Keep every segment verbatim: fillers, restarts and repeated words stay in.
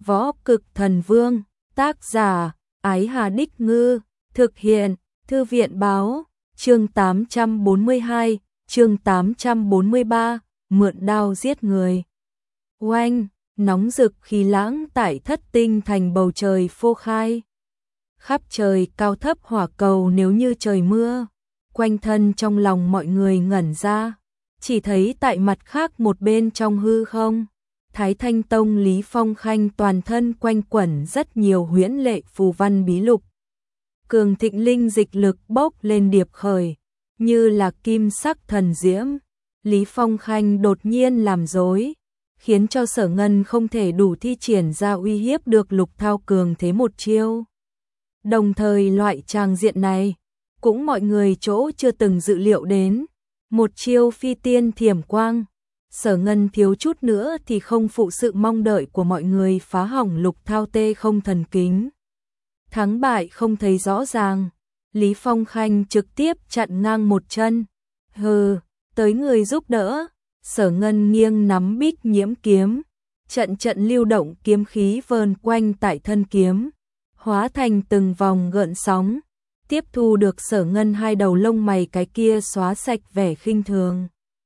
Võ Cực Thần Vương, tác giả, Ái Hà Đích Ngư, thực hiện, Thư viện Báo, chương tám trăm bốn mươi hai, chương tám trăm bốn mươi ba, mượn đao giết người. Oanh, nóng rực khí lãng tại Thất Tinh thành bầu trời phô khai. Khắp trời cao thấp hỏa cầu nếu như trời mưa, quanh thân trong lòng mọi người ngẩn ra, chỉ thấy tại mặt khác một bên trong hư không, Thái Thanh Tông Lý Phong Khanh toàn thân quanh quẩn rất nhiều huyễn lệ phù văn bí lục. Cường thịnh linh dịch lực bốc lên điệp khởi, như là kim sắc thần diễm. Lý Phong Khanh đột nhiên làm rối, khiến cho Sở Ngân không thể đủ thi triển ra uy hiếp được Lục Thao cường thế một chiêu. Đồng thời loại tràng diện này, cũng mọi người chỗ chưa từng dự liệu đến, một chiêu phi tiên thiểm quang. Sở Ngân thiếu chút nữa thì không phụ sự mong đợi của mọi người, phá hỏng Lục Thao tê không thần kính. Thắng bại không thấy rõ ràng, Lý Phong Khanh trực tiếp chặn ngang một chân. Hừ, tới người giúp đỡ. Sở Ngân nghiêng nắm Bích Nhiễm kiếm, trận trận lưu động kiếm khí vờn quanh tại thân kiếm, hóa thành từng vòng gợn sóng, tiếp thu được Sở Ngân hai đầu lông mày cái kia xóa sạch vẻ khinh thường.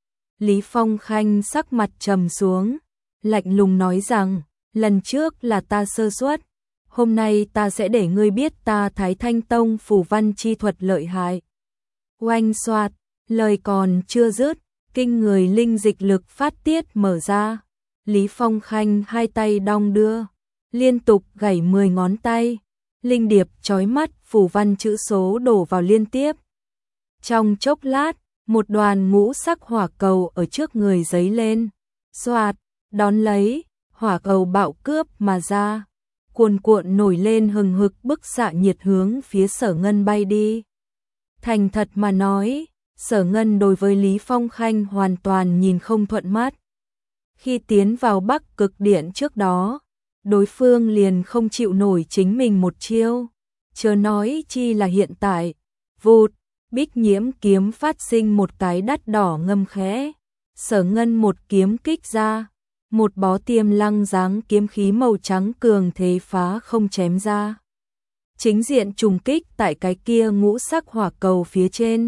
Lý Phong Khanh sắc mặt trầm xuống, lạnh lùng nói rằng, lần trước là ta sơ suất, hôm nay ta sẽ để ngươi biết ta Thái Thanh Tông phù văn chi thuật lợi hại. Oanh xoạt, lời còn chưa dứt, kinh người linh dịch lực phát tiết mở ra. Lý Phong Khanh hai tay đong đưa, liên tục gảy mười ngón tay, linh điệp chói mắt phù văn chữ số đổ vào liên tiếp. Trong chốc lát, một đoàn ngũ sắc hỏa cầu ở trước người giấy lên, xoạt, đón lấy, hỏa cầu bạo cướp mà ra, cuồn cuộn nổi lên hừng hực bức xạ nhiệt hướng phía Sở Ngân bay đi. Thành thật mà nói, Sở Ngân đối với Lý Phong Khanh hoàn toàn nhìn không thuận mắt. Khi tiến vào Bắc Cực Điện trước đó, đối phương liền không chịu nổi chính mình một chiêu, chớ nói chi là hiện tại. Vụt, Bích Nhiễm kiếm phát sinh một cái đắt đỏ ngâm khẽ, Sở Ngân một kiếm kích ra, một bó tiềm lăng dáng kiếm khí màu trắng cường thế phá không chém ra. Chính diện trùng kích tại cái kia ngũ sắc hỏa cầu phía trên.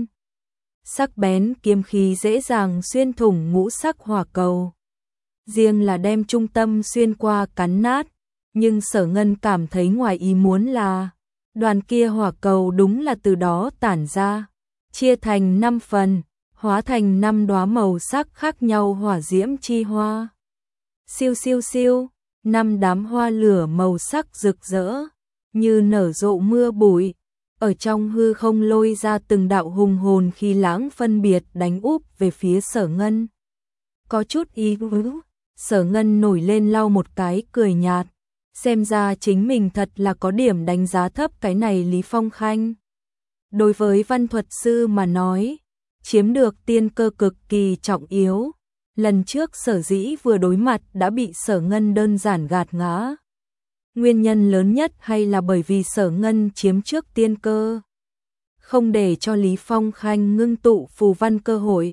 Sắc bén kiếm khí dễ dàng xuyên thủng ngũ sắc hỏa cầu, riêng là đem trung tâm xuyên qua cắn nát, nhưng Sở Ngân cảm thấy ngoài ý muốn là đoàn kia hỏa cầu đúng là từ đó tản ra, chia thành năm phần, hóa thành năm đóa màu sắc khác nhau hỏa diễm chi hoa. Siêu siêu siêu, năm đám hoa lửa màu sắc rực rỡ, như nở rộ mưa bụi, ở trong hư không lôi ra từng đạo hùng hồn khí lãng phân biệt đánh úp về phía Sở Ngân. Có chút ý vứ, Sở Ngân nổi lên lau một cái cười nhạt, xem ra chính mình thật là có điểm đánh giá thấp cái này Lý Phong Khanh. Đối với văn thuật sư mà nói, chiếm được tiên cơ cực kỳ trọng yếu. Lần trước Sở Dĩ vừa đối mặt đã bị Sở Ngân đơn giản gạt ngã. Nguyên nhân lớn nhất hay là bởi vì Sở Ngân chiếm trước tiên cơ, không để cho Lý Phong Khanh ngưng tụ phù văn cơ hội.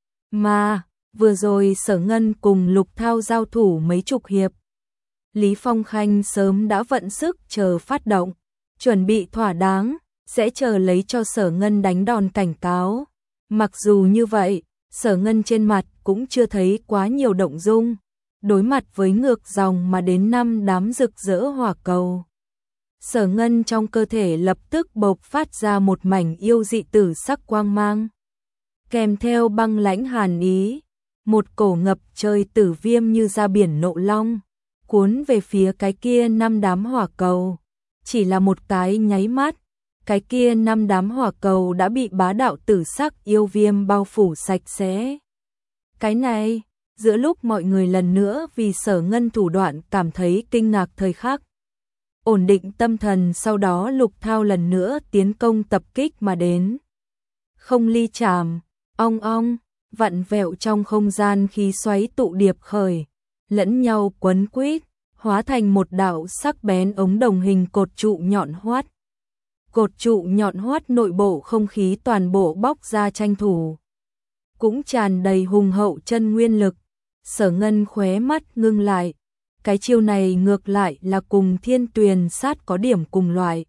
Mà, vừa rồi Sở Ngân cùng Lục Thao giao thủ mấy chục hiệp, Lý Phong Khanh sớm đã vận sức chờ phát động, chuẩn bị thỏa đáng, sẽ chờ lấy cho Sở Ngân đánh đòn cảnh cáo. Mặc dù như vậy, Sở Ngân trên mặt cũng chưa thấy quá nhiều động dung, đối mặt với ngược dòng mà đến năm đám rực rỡ hỏa cầu. Sở Ngân trong cơ thể lập tức bộc phát ra một mảnh yêu dị tử sắc quang mang, kèm theo băng lãnh hàn ý, một cổ ngập trời tử viêm như ra biển nộ long, cuốn về phía cái kia năm đám hỏa cầu. Chỉ là một cái nháy mắt, cái kia năm đám hỏa cầu đã bị bá đạo tử sắc yêu viêm bao phủ sạch sẽ. Cái này, giữa lúc mọi người lần nữa vì Sở Ngân thủ đoạn cảm thấy kinh ngạc thời khắc, ổn định tâm thần, sau đó Lục Thao lần nữa tiến công tập kích mà đến. Không ly chạm, ong ong, vặn vẹo trong không gian khí xoáy tụ điệp khởi, lẫn nhau quấn quýt, hóa thành một đạo sắc bén ống đồng hình cột trụ nhọn hoắt. Cột trụ nhọn hoắt nội bộ không khí toàn bộ bóc ra tranh thủ, cũng tràn đầy hùng hậu chân nguyên lực. Sở Ngân khóe mắt ngưng lại, Cái chiêu này ngược lại là cùng Thiên Tuyền Sát có điểm cùng loại.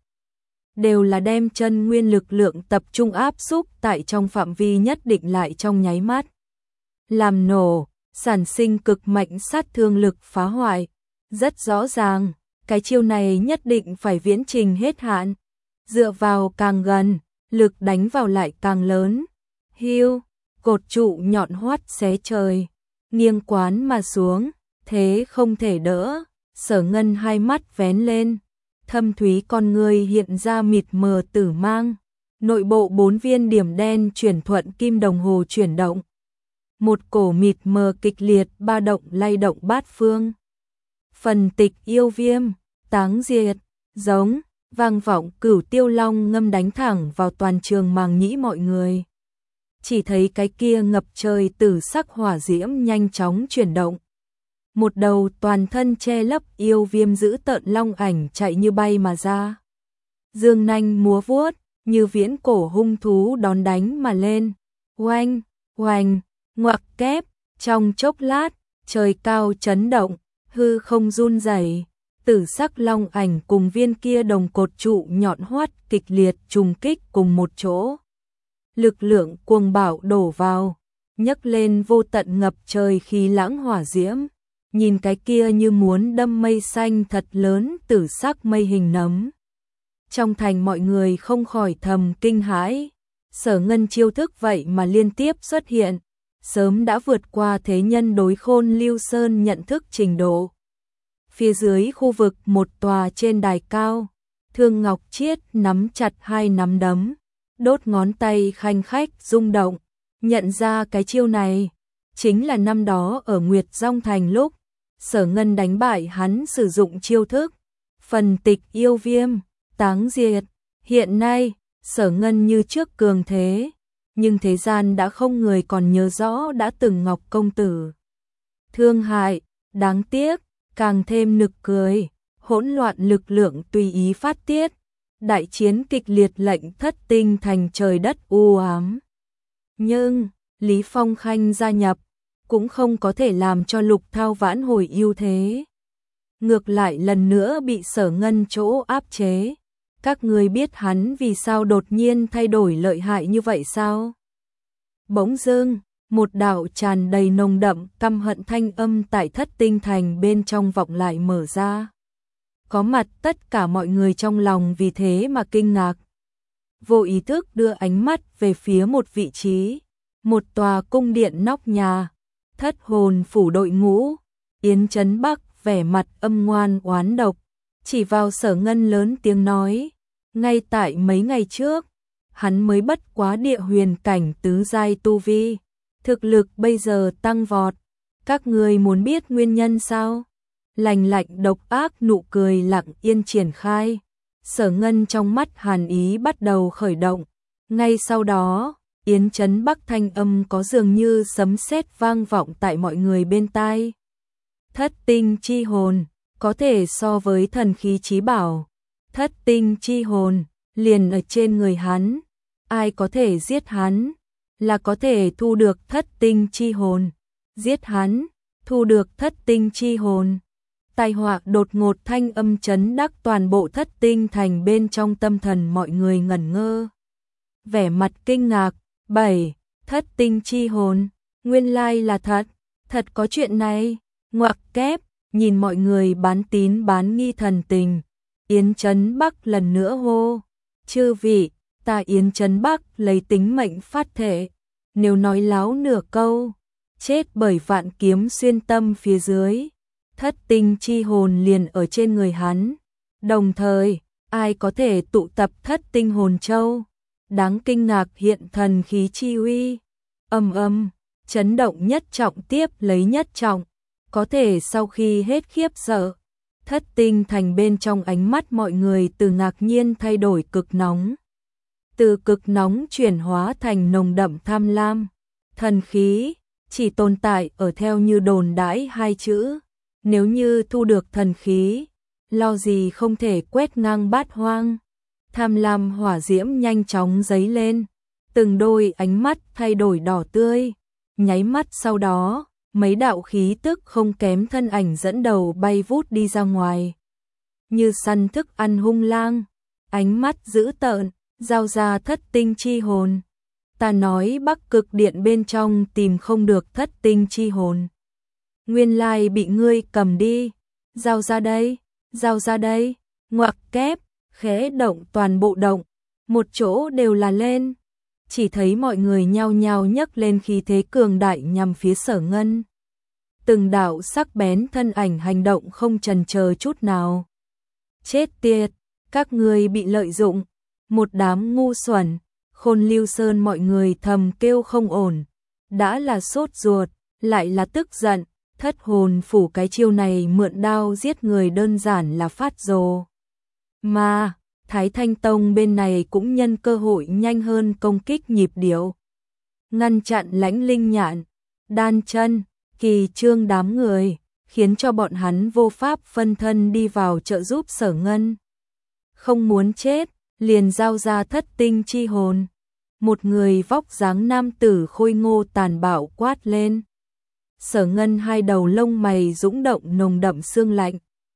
Đều là đem chân nguyên lực lượng tập trung áp xúc tại trong phạm vi nhất định lại trong nháy mắt. Làm nổ, sản sinh cực mạnh sát thương lực phá hoại. Rất rõ ràng, cái chiêu này nhất định phải viễn trình hết hạn. Dựa vào càng gần, lực đánh vào lại càng lớn. Hiu, cột trụ nhọn hoắt xé trời, nghiêng quán mà xuống, thế không thể đỡ. Sở Ngân hai mắt vén lên, thâm thúy con người hiện ra mịt mờ tử mang. Nội bộ bốn viên điểm đen chuyển thuận kim đồng hồ chuyển động. Một cổ mịt mờ kịch liệt ba động lay động bát phương. Phần tịch yêu viêm, táng diệt, giống, vang vọng cửu tiêu long ngâm đánh thẳng vào toàn trường màng nhĩ mọi người. Chỉ thấy cái kia ngập trời tử sắc hỏa diễm nhanh chóng chuyển động. Một đầu toàn thân che lấp yêu viêm giữ tợn long ảnh chạy như bay mà ra. Dương nanh múa vuốt, như viễn cổ hung thú đón đánh mà lên. Oanh, oanh, ngoặc kép, trong chốc lát, trời cao chấn động, hư không run rẩy. Tử sắc long ảnh cùng viên kia đồng cột trụ nhọn hoắt kịch liệt trùng kích cùng một chỗ. Lực lượng cuồng bạo đổ vào, nhấc lên vô tận ngập trời khí lãng hỏa diễm. Nhìn cái kia như muốn đâm mây xanh thật lớn tử sắc mây hình nấm. Trong thành mọi người không khỏi thầm kinh hãi. Sở Ngân chiêu thức vậy mà liên tiếp xuất hiện, sớm đã vượt qua thế nhân đối Khôn Lưu Sơn nhận thức trình độ. Phía dưới khu vực một tòa trên đài cao, Thương Ngọc Chiết nắm chặt hai nắm đấm, đốt ngón tay khanh khách rung động, nhận ra cái chiêu này chính là năm đó ở Nguyệt Dong Thành lúc Sở Ngân đánh bại hắn sử dụng chiêu thức phần tịch yêu viêm, táng diệt. Hiện nay, Sở Ngân như trước cường thế, nhưng thế gian đã không người còn nhớ rõ đã từng Ngọc công tử. Thương hại, đáng tiếc, càng thêm nực cười, hỗn loạn lực lượng tùy ý phát tiết. Đại chiến kịch liệt lệnh thất tinh thành trời đất u ám. Nhưng, Lý Phong Khanh gia nhập, cũng không có thể làm cho Lục Thao vãn hồi ưu thế. Ngược lại lần nữa bị Sở Ngân chỗ áp chế. Các người biết hắn vì sao đột nhiên thay đổi lợi hại như vậy sao? Bỗng dưng, một đạo tràn đầy nồng đậm căm hận thanh âm tại thất tinh thành bên trong vọng lại mở ra. Có mặt tất cả mọi người trong lòng vì thế mà kinh ngạc. Vô ý thức đưa ánh mắt về phía một vị trí, một tòa cung điện nóc nhà, thất hồn phủ đội ngũ. Yến Chấn Bắc vẻ mặt âm ngoan oán độc, chỉ vào Sở Ngân lớn tiếng nói, ngay tại mấy ngày trước, hắn mới bất quá địa huyền cảnh tứ giai tu vi, thực lực bây giờ tăng vọt, các người muốn biết nguyên nhân sao? Lành lạnh độc ác nụ cười lặng yên triển khai. Sở Ngân trong mắt hàn ý bắt đầu khởi động. Ngay sau đó, Yến Chấn Bắc thanh âm có dường như sấm sét vang vọng tại mọi người bên tai. Thất tinh chi hồn, có thể so với thần khí chí bảo. Thất tinh chi hồn, liền ở trên người hắn. Ai có thể giết hắn, là có thể thu được thất tinh chi hồn. Giết hắn, thu được thất tinh chi hồn. Tai họa đột ngột thanh âm chấn đắc toàn bộ thất tinh thành bên trong tâm thần mọi người ngẩn ngơ. Vẻ mặt kinh ngạc, bảy, thất tinh chi hồn, nguyên lai là thật, thật có chuyện này, ngoặc kép, nhìn mọi người bán tín bán nghi thần tình. Yến Chấn Bắc lần nữa hô, chư vị, ta Yến Chấn Bắc lấy tính mệnh phát thể, nếu nói láo nửa câu, chết bởi vạn kiếm xuyên tâm phía dưới. Thất tinh chi hồn liền ở trên người hắn. Đồng thời, ai có thể tụ tập thất tinh hồn châu? Đáng kinh ngạc hiện thần khí chi uy. Âm âm, chấn động nhất trọng tiếp lấy nhất trọng. Có thể sau khi hết khiếp sợ, thất tinh thành bên trong ánh mắt mọi người từ ngạc nhiên thay đổi cực nóng. Từ cực nóng chuyển hóa thành nồng đậm tham lam. Thần khí, chỉ tồn tại ở theo như đồn đãi hai chữ. Nếu như thu được thần khí, lo gì không thể quét ngang bát hoang. Tham lam hỏa diễm nhanh chóng dấy lên, từng đôi ánh mắt thay đổi đỏ tươi, nháy mắt sau đó, mấy đạo khí tức không kém thân ảnh dẫn đầu bay vút đi ra ngoài. Như săn thức ăn hung lang, ánh mắt dữ tợn, giao ra thất tinh chi hồn. Ta nói Bắc Cực Điện bên trong tìm không được thất tinh chi hồn. Nguyên lai bị ngươi cầm đi, giao ra đây, giao ra đây, ngoặc kép, khẽ động toàn bộ động, một chỗ đều là lên. Chỉ thấy mọi người nhao nhao nhấc lên khí thế cường đại nhằm phía Sở Ngân. Từng đạo sắc bén thân ảnh hành động không chần chờ chút nào. Chết tiệt, các ngươi bị lợi dụng, một đám ngu xuẩn. Khôn Lưu Sơn mọi người thầm kêu không ổn, đã là sốt ruột, lại là tức giận, thất hồn phủ cái chiêu này mượn đao giết người đơn giản là phát rồ. Mà, Thái Thanh Tông bên này cũng nhân cơ hội nhanh hơn công kích nhịp điệu. Ngăn chặn Lãnh Linh Nhạn, Đan Chân, Kỳ Trương đám người, khiến cho bọn hắn vô pháp phân thân đi vào trợ giúp Sở Ngân. Không muốn chết, liền giao ra thất tinh chi hồn. Một người vóc dáng nam tử khôi ngô tàn bạo quát lên. Sở Ngân hai đầu lông mày dũng động nồng đậm sương lạnh.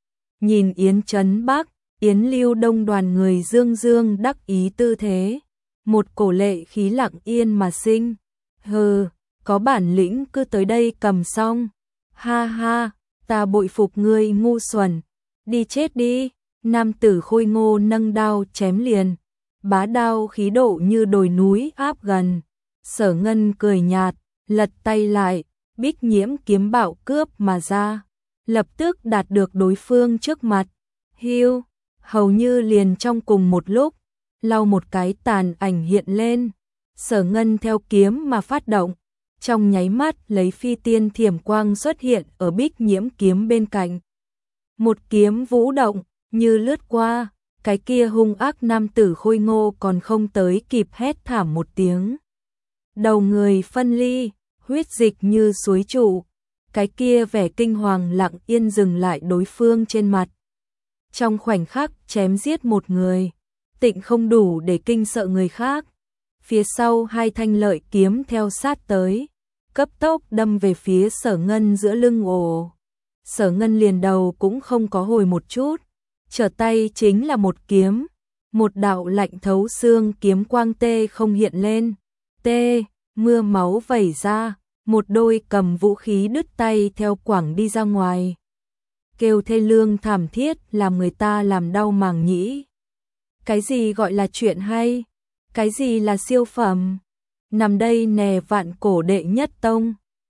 Nhìn Yến Trấn Bắc, Yến Lưu Đông đoàn người dương dương đắc ý tư thế. Một cổ lệ khí lặng yên mà sinh. Hừ, có bản lĩnh cứ tới đây cầm xong. Ha ha, ta bội phục ngươi ngu xuẩn. Đi chết đi. Nam tử khôi ngô nâng đao chém liền, bá đao khí độ như đồi núi áp gần. Sở Ngân cười nhạt, lật tay lại, Bích Nhiễm kiếm bạo cướp mà ra, lập tức đạt được đối phương trước mặt. Hiu, hầu như liền trong cùng một lúc, lau một cái tàn ảnh hiện lên. Sở Ngân theo kiếm mà phát động, trong nháy mắt lấy phi tiên thiểm quang xuất hiện ở Bích Nhiễm kiếm bên cạnh. Một kiếm vũ động, như lướt qua, cái kia hung ác nam tử khôi ngô còn không tới kịp hét thảm một tiếng. Đầu người phân ly, huyết dịch như suối trụ, cái kia vẻ kinh hoàng lặng yên dừng lại đối phương trên mặt. Trong khoảnh khắc chém giết một người, tịnh không đủ để kinh sợ người khác. Phía sau hai thanh lợi kiếm theo sát tới, cấp tốc đâm về phía Sở Ngân giữa lưng ồ. Sở Ngân liền đầu cũng không có hồi một chút. Trở tay chính là một kiếm, một đạo lạnh thấu xương kiếm quang tê không hiện lên, tê, mưa máu vẩy ra, một đôi cầm vũ khí đứt tay theo quảng đi ra ngoài. Kêu thê lương thảm thiết làm người ta làm đau màng nhĩ. Cái gì gọi là chuyện hay? Cái gì là siêu phẩm? Nằm đây nè vạn cổ đệ nhất tông.